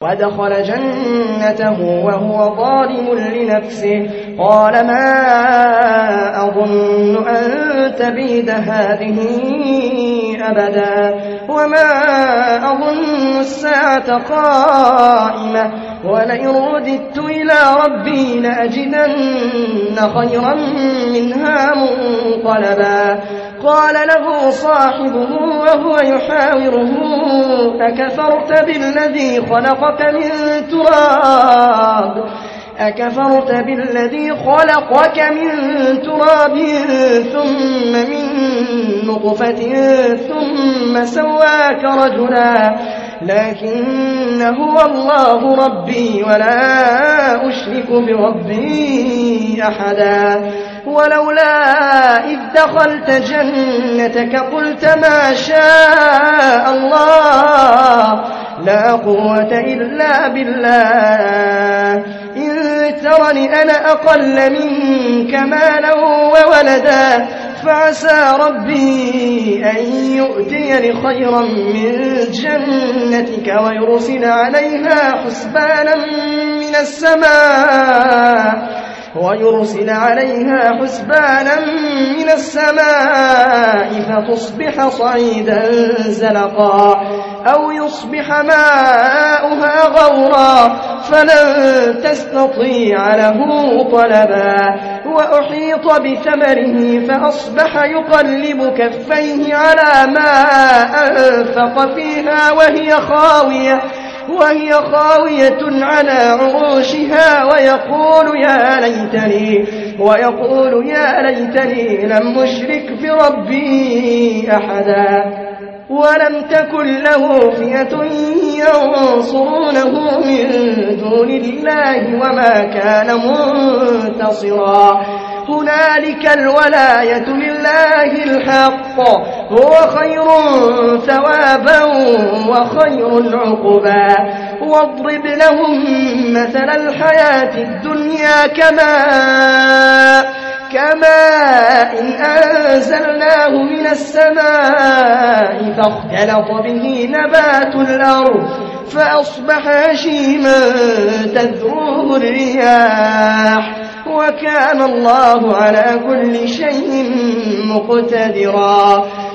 ودخل جنته وهو ظالم لنفسه قال ما أظن أن تبيد هذه أبدا وما أظن الساعة قائمة ولئن رددت إلى ربي لأجدن خيرا منها منقلبا قال له صاحبه وهو يحاوره أكفرت بالذي خلقك من تراب ثم من نطفة ثم سواك رجلا لكن هو الله ربي ولا أشرك بربي أحدا ولولا إذ دخلت جنتك قلت ما شاء الله لا قوة إلا بالله إن ترني أنا أقل منك مالا وولدا فعسى ربي أن يؤتيني خيرا من جنتك ويرسل عليها حسبانا من السماء فتصبح صعيدا زلقا أو يصبح ماؤها غورا فلن تستطيع له طلبا وأحيط بثمره فأصبح يقلب كفيه على ما أنفق فيها وهي خاوية على عروشها ويقول يا ليتني لم أشرك بربي أحدا ولم تكن له فئة ينصرونه من دون الله وما كان منتصرا هنالك الولاية لله الحق هو خير ثوابا وخير عقبا واضرب لهم مثل الحياة الدنيا كماء إن أنزلناه من السماء فاختلط به نبات الأرض فأصبح هشيما تذروه الرياح وكان الله على كل شيء مقتدرا